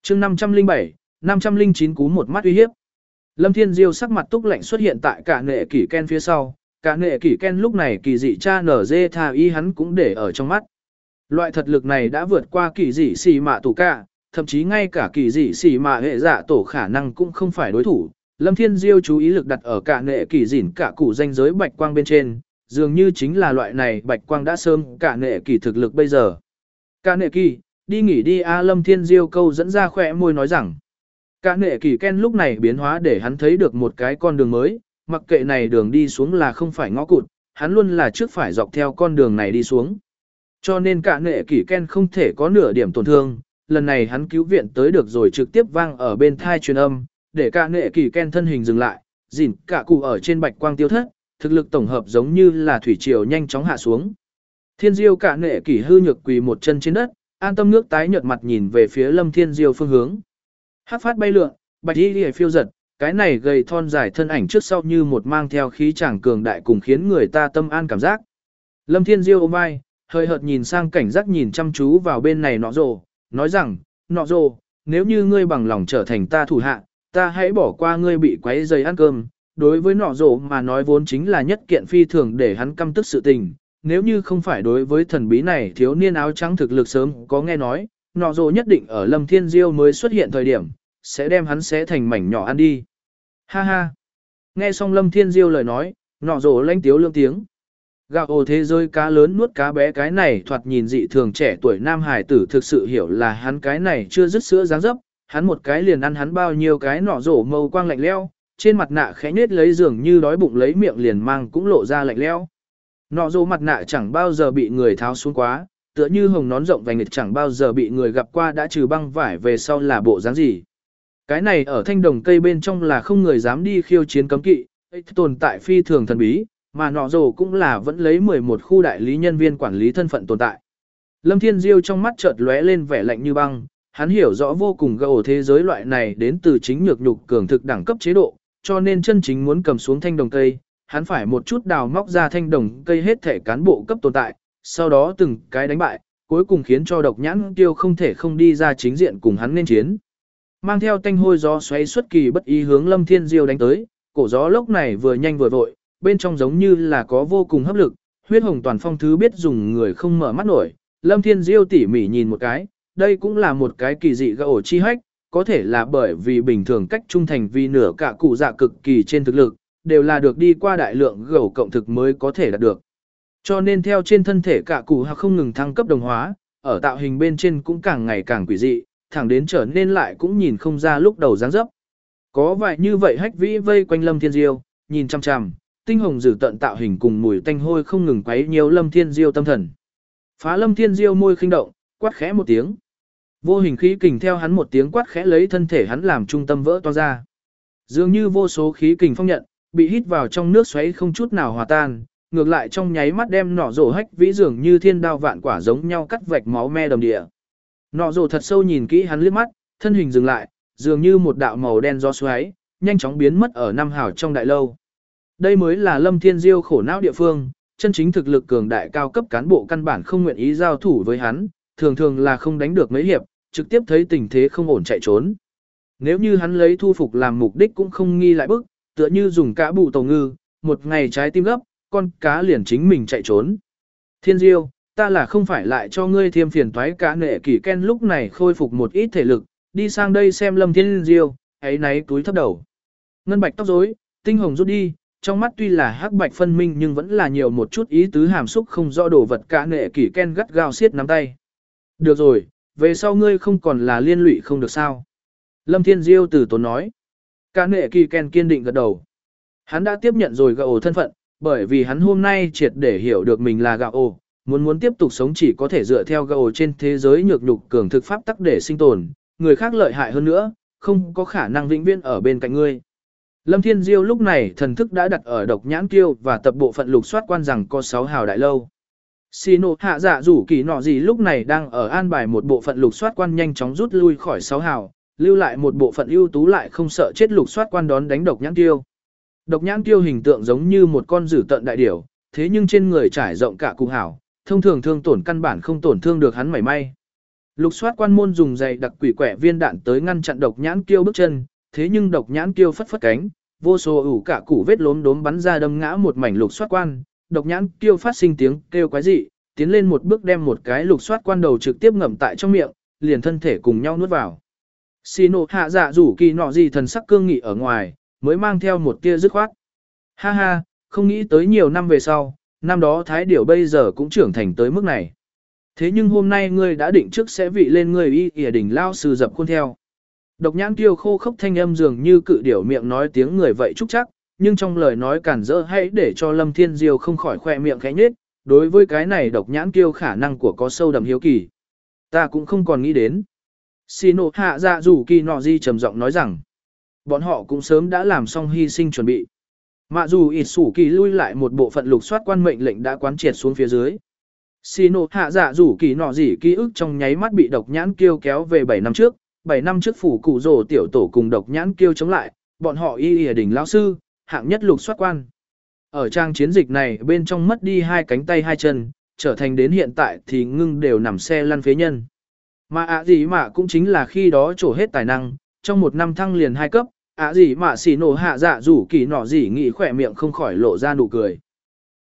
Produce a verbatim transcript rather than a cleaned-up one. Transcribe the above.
chương năm trăm linh bảy, năm trăm linh chín cú một mắt uy hiếp. Lâm Thiên Diêu sắc mặt túc lạnh xuất hiện tại cả nệ kỷ Ken phía sau, cả nệ kỷ Ken lúc này kỳ dị cha nở dê tha y hắn cũng để ở trong mắt. Loại thật lực này đã vượt qua kỳ dị xì mạ tủ cả, thậm chí ngay cả kỳ dị xì mạ hệ dạ tổ khả năng cũng không phải đối thủ. Lâm Thiên Diêu chú ý lực đặt ở cả nệ kỳ dỉn cả cụ danh giới bạch quang bên trên, dường như chính là loại này bạch quang đã sớm cả nệ kỳ thực lực bây giờ. Cả nệ kỳ, đi nghỉ đi a Lâm Thiên Diêu câu dẫn ra khỏe môi nói rằng. Cả nệ kỳ Ken lúc này biến hóa để hắn thấy được một cái con đường mới, mặc kệ này đường đi xuống là không phải ngõ cụt, hắn luôn là trước phải dọc theo con đường này đi xuống. Cho nên cả nệ kỳ Ken không thể có nửa điểm tổn thương, lần này hắn cứu viện tới được rồi trực tiếp vang ở bên thai truyền âm, để cả nệ kỳ Ken thân hình dừng lại, dỉn cả cụ ở trên bạch quang tiêu thất, thực lực tổng hợp giống như là thủy triều nhanh chóng hạ xuống. Thiên Diêu cả nệ kỳ hư nhược quỳ một chân trên đất, an tâm nước tái nhợt mặt nhìn về phía Lâm Thiên Diêu phương hướng. Hắc phát bay lượn, bạch y liễu phiêu giật, cái này gầy thon dài thân ảnh trước sau như một mang theo khí chàng cường đại cùng khiến người ta tâm an cảm giác. Lâm Thiên Diêu ôm vai, hơi hợt nhìn sang cảnh giác nhìn chăm chú vào bên này nọ rồ, nói rằng, nọ rồ, nếu như ngươi bằng lòng trở thành ta thủ hạ, ta hãy bỏ qua ngươi bị quấy rầy ăn cơm. Đối với nọ rồ mà nói vốn chính là nhất kiện phi thường để hắn căm tức sự tình, nếu như không phải đối với thần bí này thiếu niên áo trắng thực lực sớm có nghe nói, nọ rồ nhất định ở Lâm Thiên Diêu mới xuất hiện thời điểm, sẽ đem hắn xé thành mảnh nhỏ ăn đi. Ha ha. Nghe xong Lâm Thiên Diêu lời nói, nọ rồ lanh tiếu lương tiếng. Gạo ồ thế giới cá lớn nuốt cá bé cái này thoạt nhìn dị thường trẻ tuổi nam hải tử thực sự hiểu là hắn cái này chưa dứt sữa dáng dấp, hắn một cái liền ăn hắn bao nhiêu cái nọ rổ màu quang lạnh leo, trên mặt nạ khẽ nhếch lấy dường như đói bụng lấy miệng liền mang cũng lộ ra lạnh leo. Nọ rổ mặt nạ chẳng bao giờ bị người tháo xuống quá, tựa như hồng nón rộng vành nghịch chẳng bao giờ bị người gặp qua đã trừ băng vải về sau là bộ dáng gì. Cái này ở thanh đồng cây bên trong là không người dám đi khiêu chiến cấm kỵ, tồn tại phi thường thần bí, mà nọ rổ cũng là vẫn lấy mười một khu đại lý nhân viên quản lý thân phận tồn tại. Lâm Thiên Diêu trong mắt chợt lóe lên vẻ lạnh như băng, hắn hiểu rõ vô cùng gầu thế giới loại này đến từ chính nhược nhục cường thực đẳng cấp chế độ, cho nên chân chính muốn cầm xuống thanh đồng cây, hắn phải một chút đào móc ra thanh đồng cây hết thể cán bộ cấp tồn tại, sau đó từng cái đánh bại, cuối cùng khiến cho độc nhãn tiêu không thể không đi ra chính diện cùng hắn nên chiến. Mang theo tanh hôi gió xoáy xuất kỳ bất ý hướng Lâm Thiên Diêu đánh tới, cổ gió lốc này vừa nhanh vừa vội, bên trong giống như là có vô cùng hấp lực, huyết hồng toàn phong thứ biết dùng người không mở mắt nổi. Lâm Thiên Diêu tỉ mỉ nhìn một cái, đây cũng là một cái kỳ dị gỗ chi hách, có thể là bởi vì bình thường cách trung thành vì nửa cả cụ dạ cực kỳ trên thực lực, đều là được đi qua đại lượng gỗ cộng thực mới có thể đạt được. Cho nên theo trên thân thể cả cụ hoặc không ngừng thăng cấp đồng hóa, ở tạo hình bên trên cũng càng ngày càng quỷ dị, thẳng đến trở nên lại cũng nhìn không ra lúc đầu dáng dấp. Có vài như vậy hách vĩ vây quanh Lâm Thiên Diêu, nhìn chăm chăm, tinh hồng dử tận tạo hình cùng mùi tanh hôi không ngừng quấy nhiều Lâm Thiên Diêu tâm thần. Phá Lâm Thiên Diêu môi khinh động, quát khẽ một tiếng. Vô hình khí kình theo hắn một tiếng quát khẽ lấy thân thể hắn làm trung tâm vỡ to ra. Dường như vô số khí kình phong nhận, bị hít vào trong nước xoáy không chút nào hòa tan, ngược lại trong nháy mắt đem nọ rổ hách vĩ dường như thiên đao vạn quả giống nhau cắt vạch máu me đầm địa. Nọ rổ thật sâu nhìn kỹ hắn liếc mắt, thân hình dừng lại, dường như một đạo màu đen gió xoáy, nhanh chóng biến mất ở năm hào trong đại lâu. Đây mới là Lâm Thiên Diêu khổ não địa phương, chân chính thực lực cường đại cao cấp cán bộ căn bản không nguyện ý giao thủ với hắn, thường thường là không đánh được mấy hiệp, trực tiếp thấy tình thế không ổn chạy trốn. Nếu như hắn lấy thu phục làm mục đích cũng không nghi lại bức, tựa như dùng cá bù tàu ngư, một ngày trái tim gấp, con cá liền chính mình chạy trốn. Thiên Diêu, ta là không phải lại cho ngươi thêm phiền toái cả nệ kỷ Ken lúc này khôi phục một ít thể lực, đi sang đây xem Lâm Thiên Diêu, ấy náy túi thấp đầu. Ngân bạch tóc rối, tinh hồng rút đi, trong mắt tuy là hắc bạch phân minh nhưng vẫn là nhiều một chút ý tứ hàm xúc không rõ đồ vật cả nệ kỷ Ken gắt gao siết nắm tay. Được rồi, về sau ngươi không còn là liên lụy không được sao. Lâm Thiên Diêu từ tốn nói. Cả nệ kỷ Ken kiên định gật đầu. Hắn đã tiếp nhận rồi gạo thân phận, bởi vì hắn hôm nay triệt để hiểu được mình là gạo ồ, muốn muốn tiếp tục sống chỉ có thể dựa theo gạo trên thế giới nhược nhục cường thực pháp tắc để sinh tồn, người khác lợi hại hơn nữa, không có khả năng vĩnh viễn ở bên cạnh ngươi. Lâm Thiên Diêu lúc này thần thức đã đặt ở độc nhãn kiêu và tập bộ phận lục soát quan rằng có sáu hào đại lâu. Xì nộ hạ dạ rủ kỳ nọ gì lúc này đang ở an bài một bộ phận lục soát quan nhanh chóng rút lui khỏi sáu hào, lưu lại một bộ phận ưu tú lại không sợ chết lục soát quan đón đánh độc nhãn kiêu. Độc nhãn kiêu hình tượng giống như một con dữ tợn đại điểu, thế nhưng trên người trải rộng cả cụ hảo, thông thường thương tổn căn bản không tổn thương được hắn mảy may. Lục soát quan môn dùng dày đặc quỷ quẻ viên đạn tới ngăn chặn độc nhãn kiêu bước chân, thế nhưng độc nhãn kiêu phất phất cánh, vô số ủ cả củ vết lốm đốm bắn ra đâm ngã một mảnh lục soát quan, độc nhãn kiêu phát sinh tiếng kêu quái dị, tiến lên một bước đem một cái lục soát quan đầu trực tiếp ngậm tại trong miệng, liền thân thể cùng nhau nuốt vào. Xì nộ hạ dạ rủ kỳ nọ gì thần sắc cương nghị ở ngoài, mới mang theo một tia dứt khoát. Ha ha, không nghĩ tới nhiều năm về sau, năm đó thái điểu bây giờ cũng trưởng thành tới mức này. Thế nhưng hôm nay ngươi đã định trước sẽ vị lên ngươi y ỉa đỉnh lao sư dập khuôn theo. Độc nhãn kiêu khô khốc thanh âm dường như cự điểu miệng nói tiếng người vậy trúc chắc, nhưng trong lời nói cản rỡ hãy để cho Lâm Thiên Diêu không khỏi khoe miệng khẽ nhếch, đối với cái này độc nhãn kiêu khả năng của có sâu đậm hiếu kỳ. Ta cũng không còn nghĩ đến. Xì nộ hạ dạ rủ kỳ nọ di trầm giọng nói rằng, bọn họ cũng sớm đã làm xong hy sinh chuẩn bị. Mạ dù ít sủ kỳ lui lại một bộ phận lục soát quan mệnh lệnh đã quán triệt xuống phía dưới. Xì nộ hạ dạ rủ kỳ nọ gì ký ức trong nháy mắt bị độc nhãn kiêu kéo về bảy năm trước, bảy năm trước phủ cụ rồ tiểu tổ cùng độc nhãn kiêu chống lại, bọn họ y ỉa đỉnh lão sư, hạng nhất lục soát quan. Ở trang chiến dịch này bên trong mất đi hai cánh tay hai chân, trở thành đến hiện tại thì ngưng đều nằm xe lăn phế nhân. Mà ạ gì mà cũng chính là khi đó trổ hết tài năng, trong một năm thăng liền hai cấp, ạ gì mà xì nổ hạ dạ rủ kỳ nọ gì nghĩ khỏe miệng không khỏi lộ ra nụ cười.